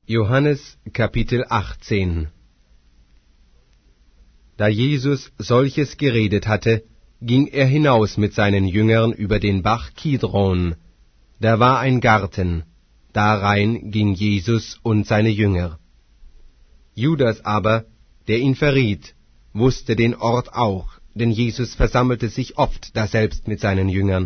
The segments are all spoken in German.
Johannes Kapitel 18. Da Jesus solches geredet hatte, ging er hinaus mit seinen Jüngern über den Bach Kidron. Da war ein Garten, darein ging Jesus und seine Jünger. Judas aber, der ihn verriet, wusste den Ort auch, denn Jesus versammelte sich oft daselbst mit seinen Jüngern.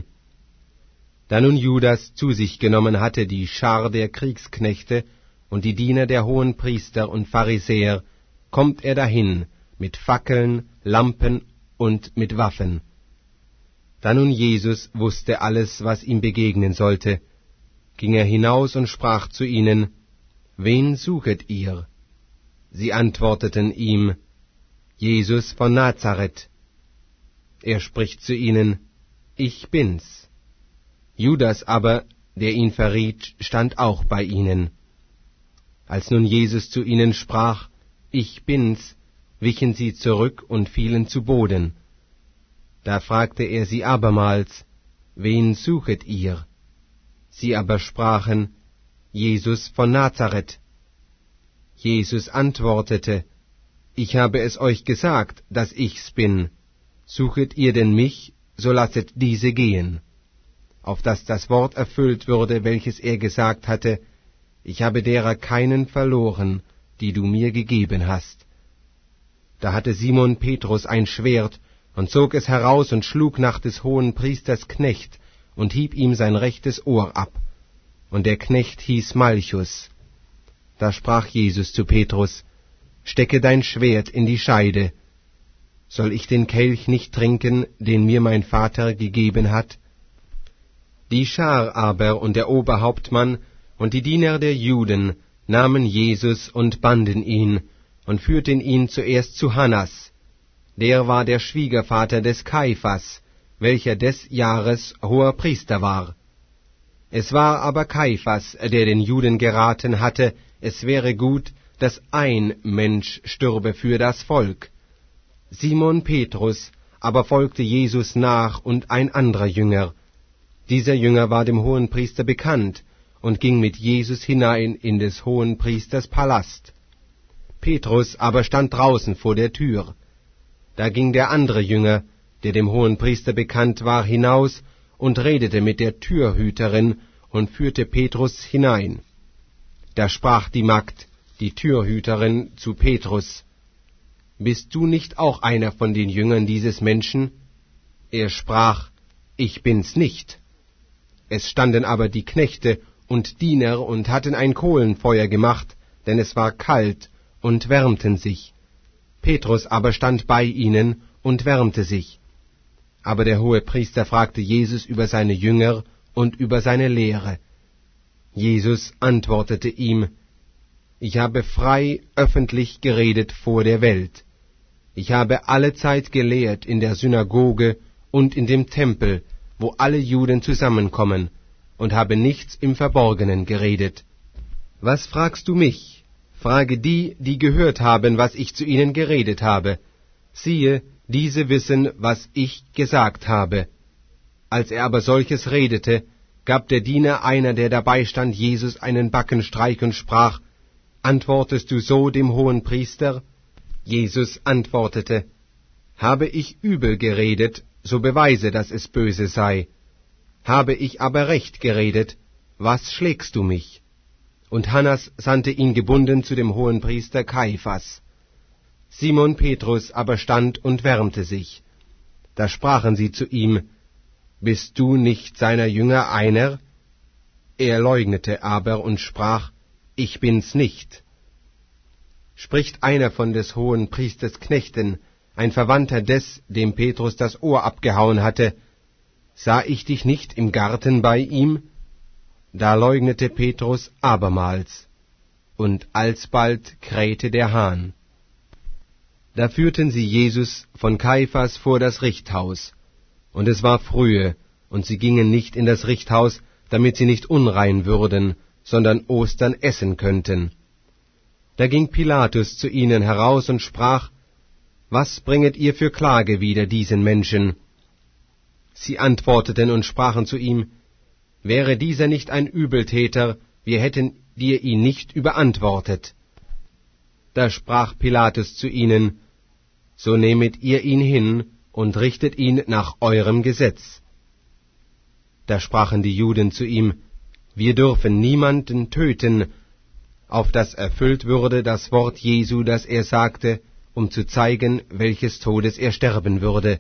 Da nun Judas zu sich genommen hatte die Schar der Kriegsknechte und die Diener der Hohenpriester und Pharisäer, kommt er dahin mit Fackeln, Lampen und mit Waffen. Da nun Jesus wusste alles, was ihm begegnen sollte, ging er hinaus und sprach zu ihnen: Wen suchet ihr? Sie antworteten ihm: Jesus von Nazareth. Er spricht zu ihnen: Ich bin's. Judas aber, der ihn verriet, stand auch bei ihnen. Als nun Jesus zu ihnen sprach: Ich bin's, wichen sie zurück und fielen zu Boden. Da fragte er sie abermals: Wen suchet ihr? Sie aber sprachen: Jesus von Nazareth. Jesus antwortete: Ich habe es euch gesagt, dass ich's bin. Suchet ihr denn mich, so lasset diese gehen. Auf dass das Wort erfüllt würde, welches er gesagt hatte: Ich habe derer keinen verloren, die du mir gegeben hast. Da hatte Simon Petrus ein Schwert und zog es heraus und schlug nach des Hohenpriesters Knecht und hieb ihm sein rechtes Ohr ab. Und der Knecht hieß Malchus. Da sprach Jesus zu Petrus: Stecke dein Schwert in die Scheide. Soll ich den Kelch nicht trinken, den mir mein Vater gegeben hat? Die Schar aber und der Oberhauptmann und die Diener der Juden nahmen Jesus und banden ihn und führten ihn zuerst zu Hannas. Der war der Schwiegervater des Kaiphas, welcher des Jahres hoher Priester war. Es war aber Kaiphas, der den Juden geraten hatte, es wäre gut, dass ein Mensch stürbe für das Volk. Simon Petrus aber folgte Jesus nach und ein anderer Jünger. Dieser Jünger war dem Hohenpriester bekannt und ging mit Jesus hinein in des Hohenpriesters Palast. Petrus aber stand draußen vor der Tür. Da ging der andere Jünger, der dem Hohenpriester bekannt war, hinaus und redete mit der Türhüterin und führte Petrus hinein. Da sprach die Magd, die Türhüterin, zu Petrus: Bist du nicht auch einer von den Jüngern dieses Menschen? Er sprach: Ich bin's nicht. Es standen aber die Knechte und Diener und hatten ein Kohlenfeuer gemacht, denn es war kalt, und wärmten sich. Petrus aber stand bei ihnen und wärmte sich. Aber der Hohepriester fragte Jesus über seine Jünger und über seine Lehre. Jesus antwortete ihm: Ich habe frei öffentlich geredet vor der Welt. Ich habe allezeit gelehrt in der Synagoge und in dem Tempel, wo alle Juden zusammenkommen, und habe nichts im Verborgenen geredet. Was fragst du mich? Frage die, die gehört haben, was ich zu ihnen geredet habe. Siehe, diese wissen, was ich gesagt habe. Als er aber solches redete, gab der Diener einer, der dabei stand, Jesus einen Backenstreich und sprach: Antwortest du so dem Hohenpriester? Jesus antwortete: Habe ich übel geredet, so beweise, dass es böse sei. Habe ich aber recht geredet, was schlägst du mich? Und Hannas sandte ihn gebunden zu dem Hohenpriester Kaiphas. Simon Petrus aber stand und wärmte sich. Da sprachen sie zu ihm: Bist du nicht seiner Jünger einer? Er leugnete aber und sprach: Ich bin's nicht. Spricht einer von des Hohenpriesters Knechten, ein Verwandter des, dem Petrus das Ohr abgehauen hatte: Sah ich dich nicht im Garten bei ihm? Da leugnete Petrus abermals, und alsbald krähte der Hahn. Da führten sie Jesus von Kaiphas vor das Richthaus, und es war frühe, und sie gingen nicht in das Richthaus, damit sie nicht unrein würden, sondern Ostern essen könnten. Da ging Pilatus zu ihnen heraus und sprach: Was bringet ihr für Klage wider diesen Menschen? Sie antworteten und sprachen zu ihm: Wäre dieser nicht ein Übeltäter, wir hätten die ihr ihn nicht überantwortet. Da sprach Pilatus zu ihnen: So nehmet ihr ihn hin und richtet ihn nach eurem Gesetz. Da sprachen die Juden zu ihm: Wir dürfen niemanden töten, auf das erfüllt würde das Wort Jesu, das er sagte, um zu zeigen, welches Todes er sterben würde.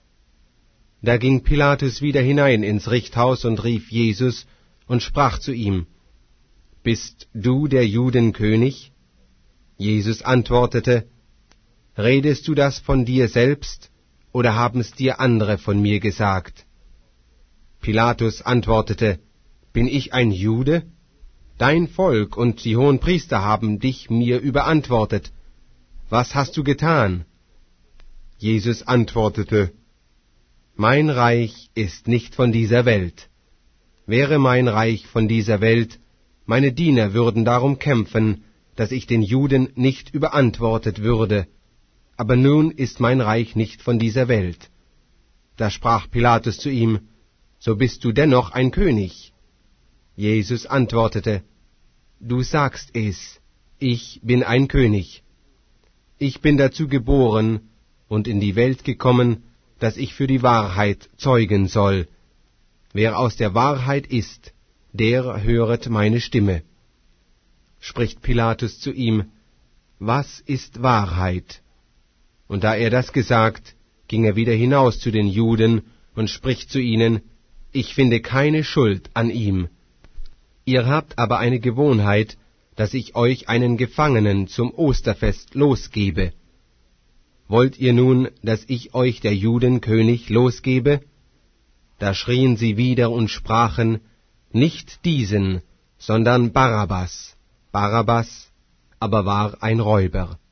Da ging Pilatus wieder hinein ins Richthaus und rief Jesus und sprach zu ihm: Bist du der Judenkönig? Jesus antwortete: Redest du das von dir selbst, oder haben's dir andere von mir gesagt? Pilatus antwortete: Bin ich ein Jude? Dein Volk und die Hohenpriester haben dich mir überantwortet. Was hast du getan? Jesus antwortete: Mein Reich ist nicht von dieser Welt. Wäre mein Reich von dieser Welt, meine Diener würden darum kämpfen, dass ich den Juden nicht überantwortet würde. Aber nun ist mein Reich nicht von dieser Welt. Da sprach Pilatus zu ihm: So bist du dennoch ein König. Jesus antwortete: Du sagst es, ich bin ein König. Ich bin dazu geboren und in die Welt gekommen, dass ich für die Wahrheit zeugen soll. Wer aus der Wahrheit ist, der höret meine Stimme. Spricht Pilatus zu ihm: Was ist Wahrheit? Und da er das gesagt, ging er wieder hinaus zu den Juden und spricht zu ihnen: Ich finde keine Schuld an ihm. Ihr habt aber eine Gewohnheit, dass ich euch einen Gefangenen zum Osterfest losgebe. Wollt ihr nun, dass ich euch der Judenkönig losgebe? Da schrien sie wieder und sprachen: Nicht diesen, sondern Barabbas. Barabbas aber war ein Räuber.